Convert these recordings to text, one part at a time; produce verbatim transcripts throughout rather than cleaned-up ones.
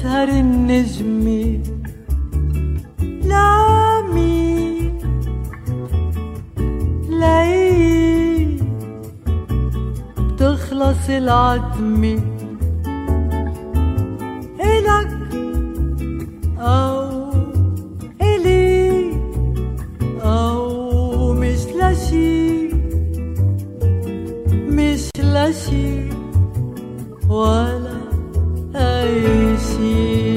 يسهر النجمة لعمي لعي بتخلص العتمة إلك أو إلي أو مش لشي مش لشي ولا أي شي.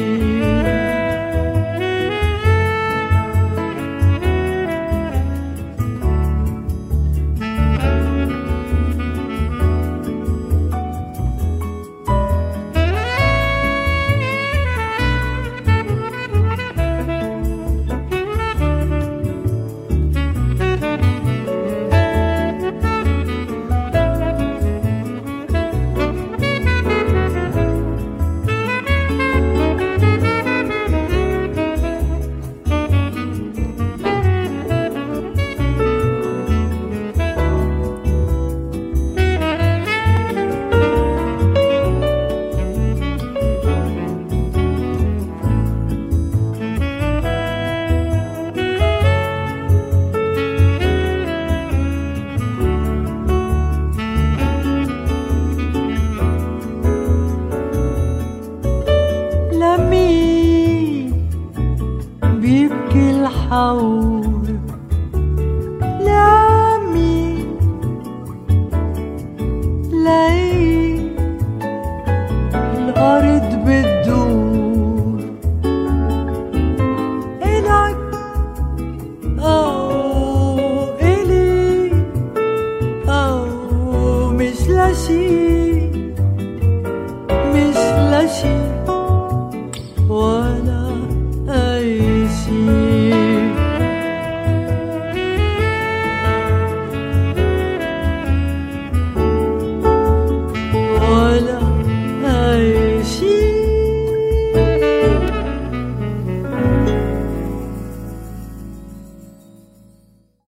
بيبكي الحور لعمي لعي الأرض بتدور إلك أو إلي أو مش لشي